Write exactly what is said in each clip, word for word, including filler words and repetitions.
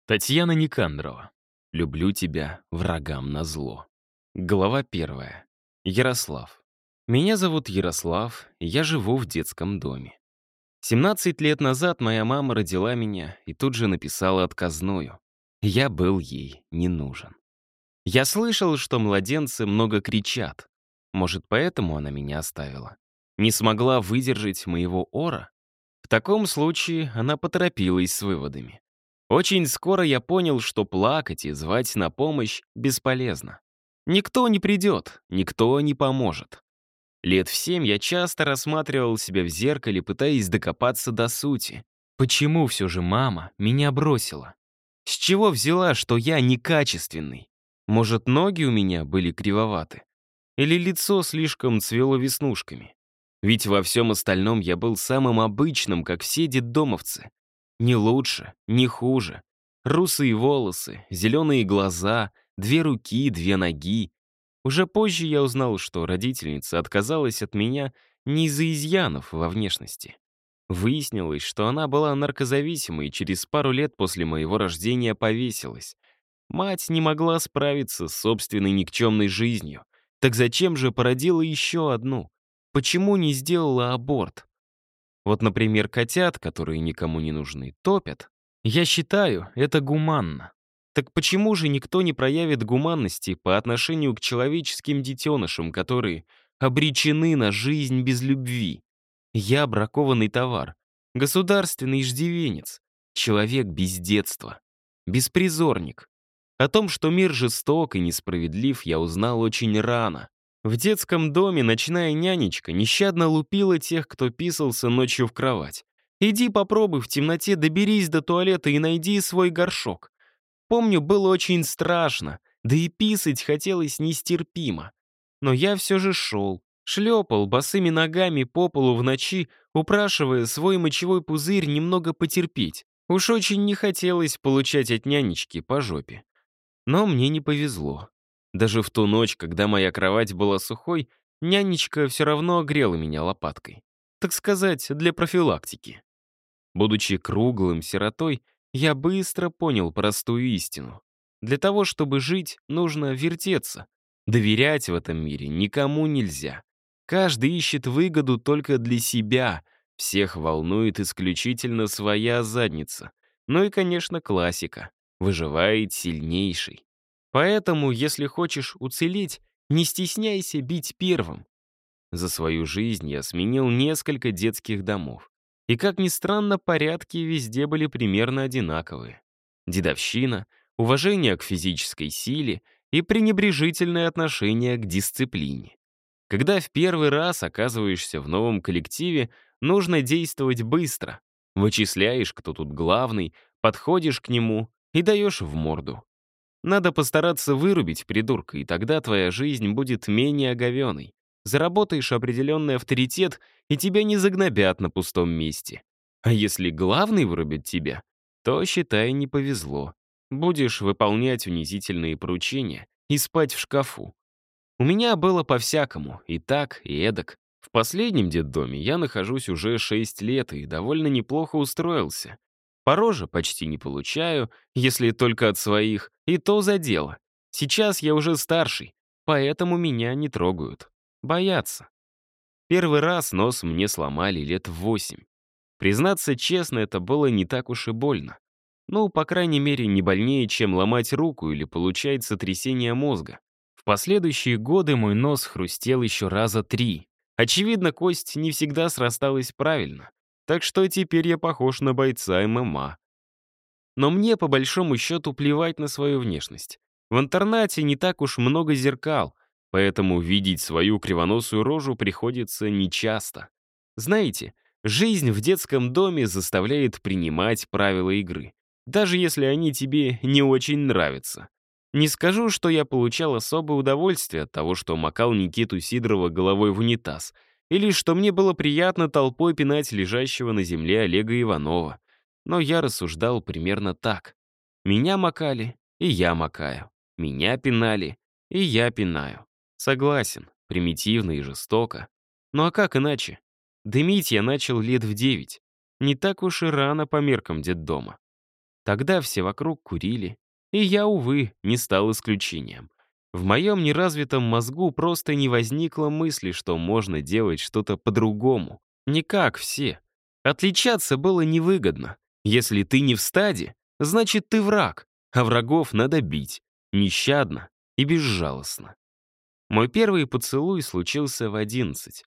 Татьяна Никандрова. «Люблю тебя, врагам назло». Глава первая. Ярослав. Меня зовут Ярослав, и я живу в детском доме. семнадцать лет назад моя мама родила меня и тут же написала отказную. Я был ей не нужен. Я слышал, что младенцы много кричат. Может, поэтому она меня оставила? Не смогла выдержать моего ора? В таком случае она поторопилась с выводами. Очень скоро я понял, что плакать и звать на помощь бесполезно. Никто не придет, никто не поможет. Лет в семь я часто рассматривал себя в зеркале, пытаясь докопаться до сути. Почему все же мама меня бросила? С чего взяла, что я некачественный? Может, ноги у меня были кривоваты? Или лицо слишком цвело веснушками? Ведь во всем остальном я был самым обычным, как все детдомовцы. Не лучше, не хуже. Русые волосы, зеленые глаза, две руки, две ноги. Уже позже я узнал, что родительница отказалась от меня не из-за изъянов во внешности. Выяснилось, что она была наркозависимой и через пару лет после моего рождения повесилась. Мать не могла справиться с собственной никчемной жизнью. Так зачем же породила еще одну? Почему не сделала аборт? Вот, например, котят, которые никому не нужны, топят. Я считаю, это гуманно. Так почему же никто не проявит гуманности по отношению к человеческим детенышам, которые обречены на жизнь без любви? Я бракованный товар, государственный иждивенец, человек без детства, беспризорник. О том, что мир жесток и несправедлив, я узнал очень рано. В детском доме ночная нянечка нещадно лупила тех, кто писался ночью в кровать. «Иди попробуй в темноте, доберись до туалета и найди свой горшок». Помню, было очень страшно, да и писать хотелось нестерпимо. Но я все же шел, шлепал босыми ногами по полу в ночи, упрашивая свой мочевой пузырь немного потерпеть. Уж очень не хотелось получать от нянечки по жопе. Но мне не повезло. Даже в ту ночь, когда моя кровать была сухой, нянечка все равно огрела меня лопаткой. Так сказать, для профилактики. Будучи круглым сиротой, я быстро понял простую истину. Для того, чтобы жить, нужно вертеться. Доверять в этом мире никому нельзя. Каждый ищет выгоду только для себя. Всех волнует исключительно своя задница. Ну и, конечно, классика. Выживает сильнейший. Поэтому, если хочешь уцелеть, не стесняйся бить первым. За свою жизнь я сменил несколько детских домов. И, как ни странно, порядки везде были примерно одинаковые. Дедовщина, уважение к физической силе и пренебрежительное отношение к дисциплине. Когда в первый раз оказываешься в новом коллективе, нужно действовать быстро. Вычисляешь, кто тут главный, подходишь к нему и даешь в морду. Надо постараться вырубить придурка, и тогда твоя жизнь будет менее оговенной. Заработаешь определенный авторитет, и тебя не загнобят на пустом месте. А если главный вырубит тебя, то, считай, не повезло. Будешь выполнять унизительные поручения и спать в шкафу. У меня было по-всякому, и так, и эдак. В последнем детдоме я нахожусь уже шесть лет и довольно неплохо устроился. По роже почти не получаю, если только от своих, и то за дело. Сейчас я уже старший, поэтому меня не трогают. Боятся. Первый раз нос мне сломали лет в восемь. Признаться честно, это было не так уж и больно. Ну, по крайней мере, не больнее, чем ломать руку или получать сотрясение мозга. В последующие годы мой нос хрустел еще раза три. Очевидно, кость не всегда срасталась правильно. Так что теперь я похож на бойца эм эм а. Но мне, по большому счету, плевать на свою внешность. В интернате не так уж много зеркал, поэтому видеть свою кривоносую рожу приходится нечасто. Знаете, жизнь в детском доме заставляет принимать правила игры, даже если они тебе не очень нравятся. Не скажу, что я получал особое удовольствие от того, что макал Никиту Сидорова головой в унитаз, или что мне было приятно толпой пинать лежащего на земле Олега Иванова. Но я рассуждал примерно так. Меня макали, и я макаю. Меня пинали, и я пинаю. Согласен, примитивно и жестоко. Ну а как иначе? Дымить я начал лет в девять. Не так уж и рано по меркам детдома. Тогда все вокруг курили, и я, увы, не стал исключением. В моем неразвитом мозгу просто не возникло мысли, что можно делать что-то по-другому. Не как все. Отличаться было невыгодно. Если ты не в стаде, значит ты враг, а врагов надо бить. Нещадно и безжалостно. Мой первый поцелуй случился в одиннадцать.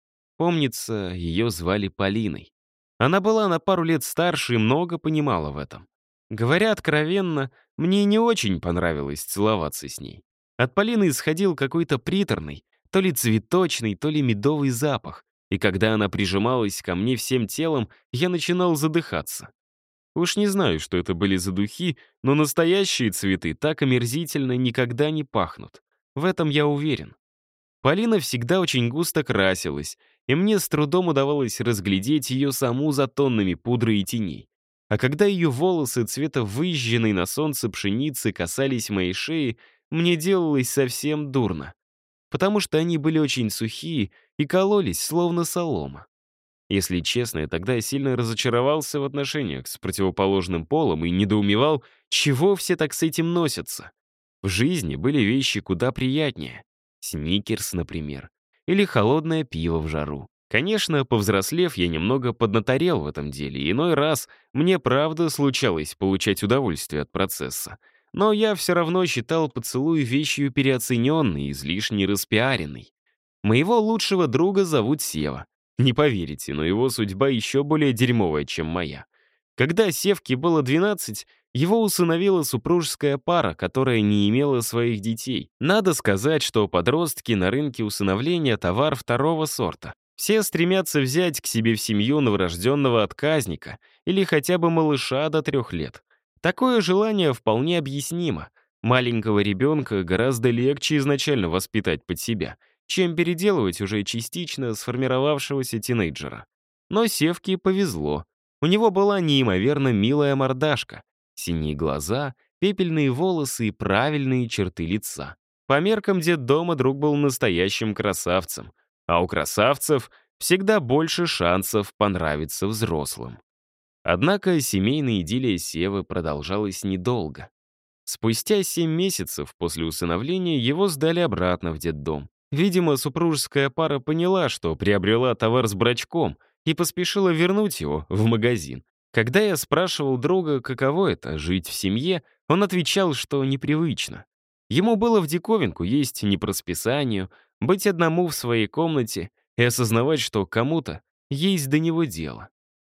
Помнится, ее звали Полиной. Она была на пару лет старше и много понимала в этом. Говоря откровенно, мне не очень понравилось целоваться с ней. От Полины исходил какой-то приторный, то ли цветочный, то ли медовый запах, и когда она прижималась ко мне всем телом, я начинал задыхаться. Уж не знаю, что это были за духи, но настоящие цветы так омерзительно никогда не пахнут. В этом я уверен. Полина всегда очень густо красилась, и мне с трудом удавалось разглядеть ее саму за тоннами пудры и теней. А когда ее волосы цвета выжженной на солнце пшеницы касались моей шеи, мне делалось совсем дурно, потому что они были очень сухие и кололись, словно солома. Если честно, я тогда сильно разочаровался в отношениях с противоположным полом и недоумевал, чего все так с этим носятся. В жизни были вещи куда приятнее. Сникерс, например. Или холодное пиво в жару. Конечно, повзрослев, я немного поднаторел в этом деле, и иной раз мне правда случалось получать удовольствие от процесса. Но я все равно считал поцелуй вещью переоцененной, излишне распиаренной. Моего лучшего друга зовут Сева. Не поверите, но его судьба еще более дерьмовая, чем моя. Когда Севке было двенадцать, его усыновила супружеская пара, которая не имела своих детей. Надо сказать, что подростки на рынке усыновления — товар второго сорта. Все стремятся взять к себе в семью новорожденного отказника или хотя бы малыша до трех лет. Такое желание вполне объяснимо. Маленького ребенка гораздо легче изначально воспитать под себя, чем переделывать уже частично сформировавшегося тинейджера. Но Севке повезло. У него была неимоверно милая мордашка, синие глаза, пепельные волосы и правильные черты лица. По меркам детдома друг был настоящим красавцем, а у красавцев всегда больше шансов понравиться взрослым. Однако семейная идиллия Севы продолжалась недолго. Спустя семь месяцев после усыновления его сдали обратно в детдом. Видимо, супружеская пара поняла, что приобрела товар с брачком, и поспешила вернуть его в магазин. Когда я спрашивал друга, каково это — жить в семье, он отвечал, что непривычно. Ему было в диковинку есть не по расписанию, быть одному в своей комнате и осознавать, что кому-то есть до него дело.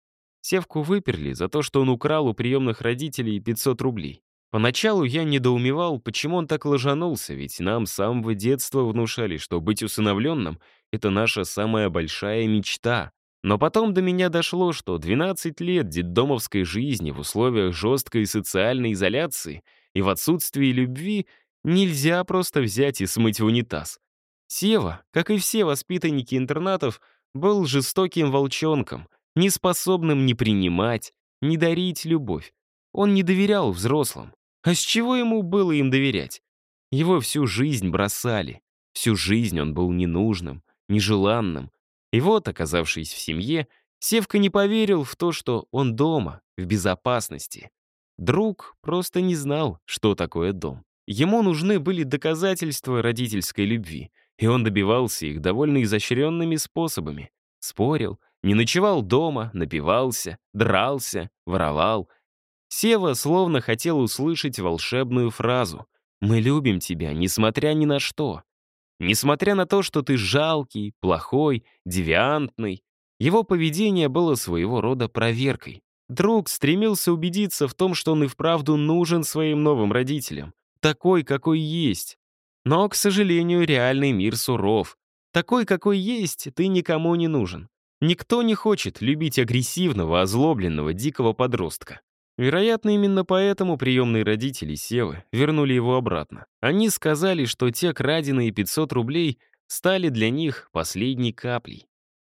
Севку выперли за то, что он украл у приемных родителей пятьсот рублей. Поначалу я недоумевал, почему он так ложанулся, ведь нам с самого детства внушали, что быть усыновленным — это наша самая большая мечта. Но потом до меня дошло, что двенадцать лет детдомовской жизни в условиях жесткой социальной изоляции и в отсутствии любви нельзя просто взять и смыть в унитаз. Сева, как и все воспитанники интернатов, был жестоким волчонком, неспособным ни принимать, ни дарить любовь. Он не доверял взрослым. А с чего ему было им доверять? Его всю жизнь бросали. Всю жизнь он был ненужным, нежеланным. И вот, оказавшись в семье, Севка не поверил в то, что он дома, в безопасности. Друг просто не знал, что такое дом. Ему нужны были доказательства родительской любви, и он добивался их довольно изощренными способами. Спорил, не ночевал дома, напивался, дрался, воровал. Сева словно хотел услышать волшебную фразу: «Мы любим тебя, несмотря ни на что». Несмотря на то, что ты жалкий, плохой, девиантный, его поведение было своего рода проверкой. Друг стремился убедиться в том, что он и вправду нужен своим новым родителям, такой, какой есть. Но, к сожалению, реальный мир суров. Такой, какой есть, ты никому не нужен. Никто не хочет любить агрессивного, озлобленного, дикого подростка. Вероятно, именно поэтому приемные родители Севы вернули его обратно. Они сказали, что те краденые пятьсот рублей стали для них последней каплей.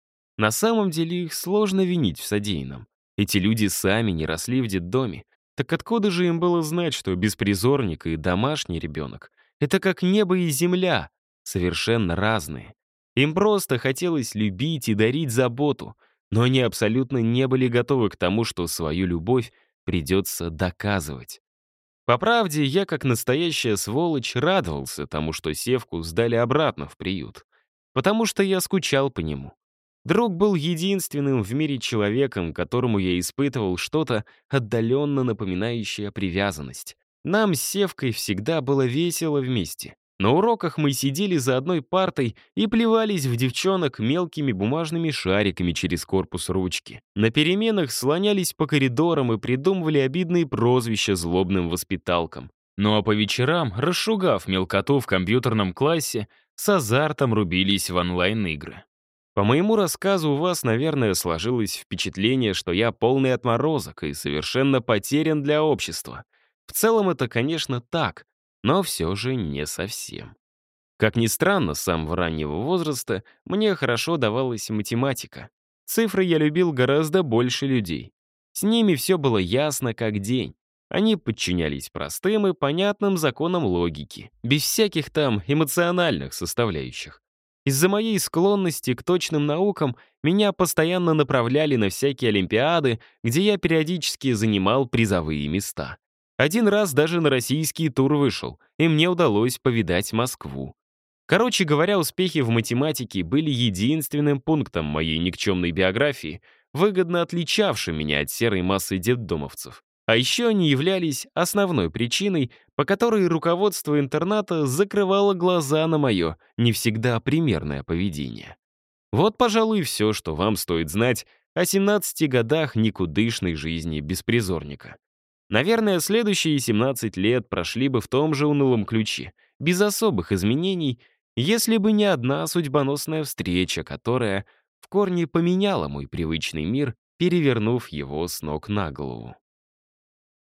На самом деле их сложно винить в содеянном. Эти люди сами не росли в детдоме. Так откуда же им было знать, что беспризорник и домашний ребенок — это как небо и земля, совершенно разные. Им просто хотелось любить и дарить заботу, но они абсолютно не были готовы к тому, что свою любовь придется доказывать. По правде, я, как настоящая сволочь, радовался тому, что Севку сдали обратно в приют. Потому что я скучал по нему. Друг был единственным в мире человеком, которому я испытывал что-то отдаленно напоминающее привязанность. Нам с Севкой всегда было весело вместе. На уроках мы сидели за одной партой и плевались в девчонок мелкими бумажными шариками через корпус ручки. На переменах слонялись по коридорам и придумывали обидные прозвища злобным воспиталкам. Ну а по вечерам, расшугав мелкоту в компьютерном классе, с азартом рубились в онлайн-игры. По моему рассказу у вас, наверное, сложилось впечатление, что я полный отморозок и совершенно потерян для общества. В целом это, конечно, так, но все же не совсем. Как ни странно, с самого раннего возраста мне хорошо давалась математика. Цифры я любил гораздо больше людей. С ними все было ясно как день. Они подчинялись простым и понятным законам логики, без всяких там эмоциональных составляющих. Из-за моей склонности к точным наукам меня постоянно направляли на всякие олимпиады, где я периодически занимал призовые места. Один раз даже на российский тур вышел, и мне удалось повидать Москву. Короче говоря, успехи в математике были единственным пунктом моей никчемной биографии, выгодно отличавшим меня от серой массы детдомовцев. А еще они являлись основной причиной, по которой руководство интерната закрывало глаза на мое не всегда примерное поведение. Вот, пожалуй, и все, что вам стоит знать о семнадцати годах никудышной жизни беспризорника. Наверное, следующие семнадцать лет прошли бы в том же унылом ключе, без особых изменений, если бы не одна судьбоносная встреча, которая в корне поменяла мой привычный мир, перевернув его с ног на голову.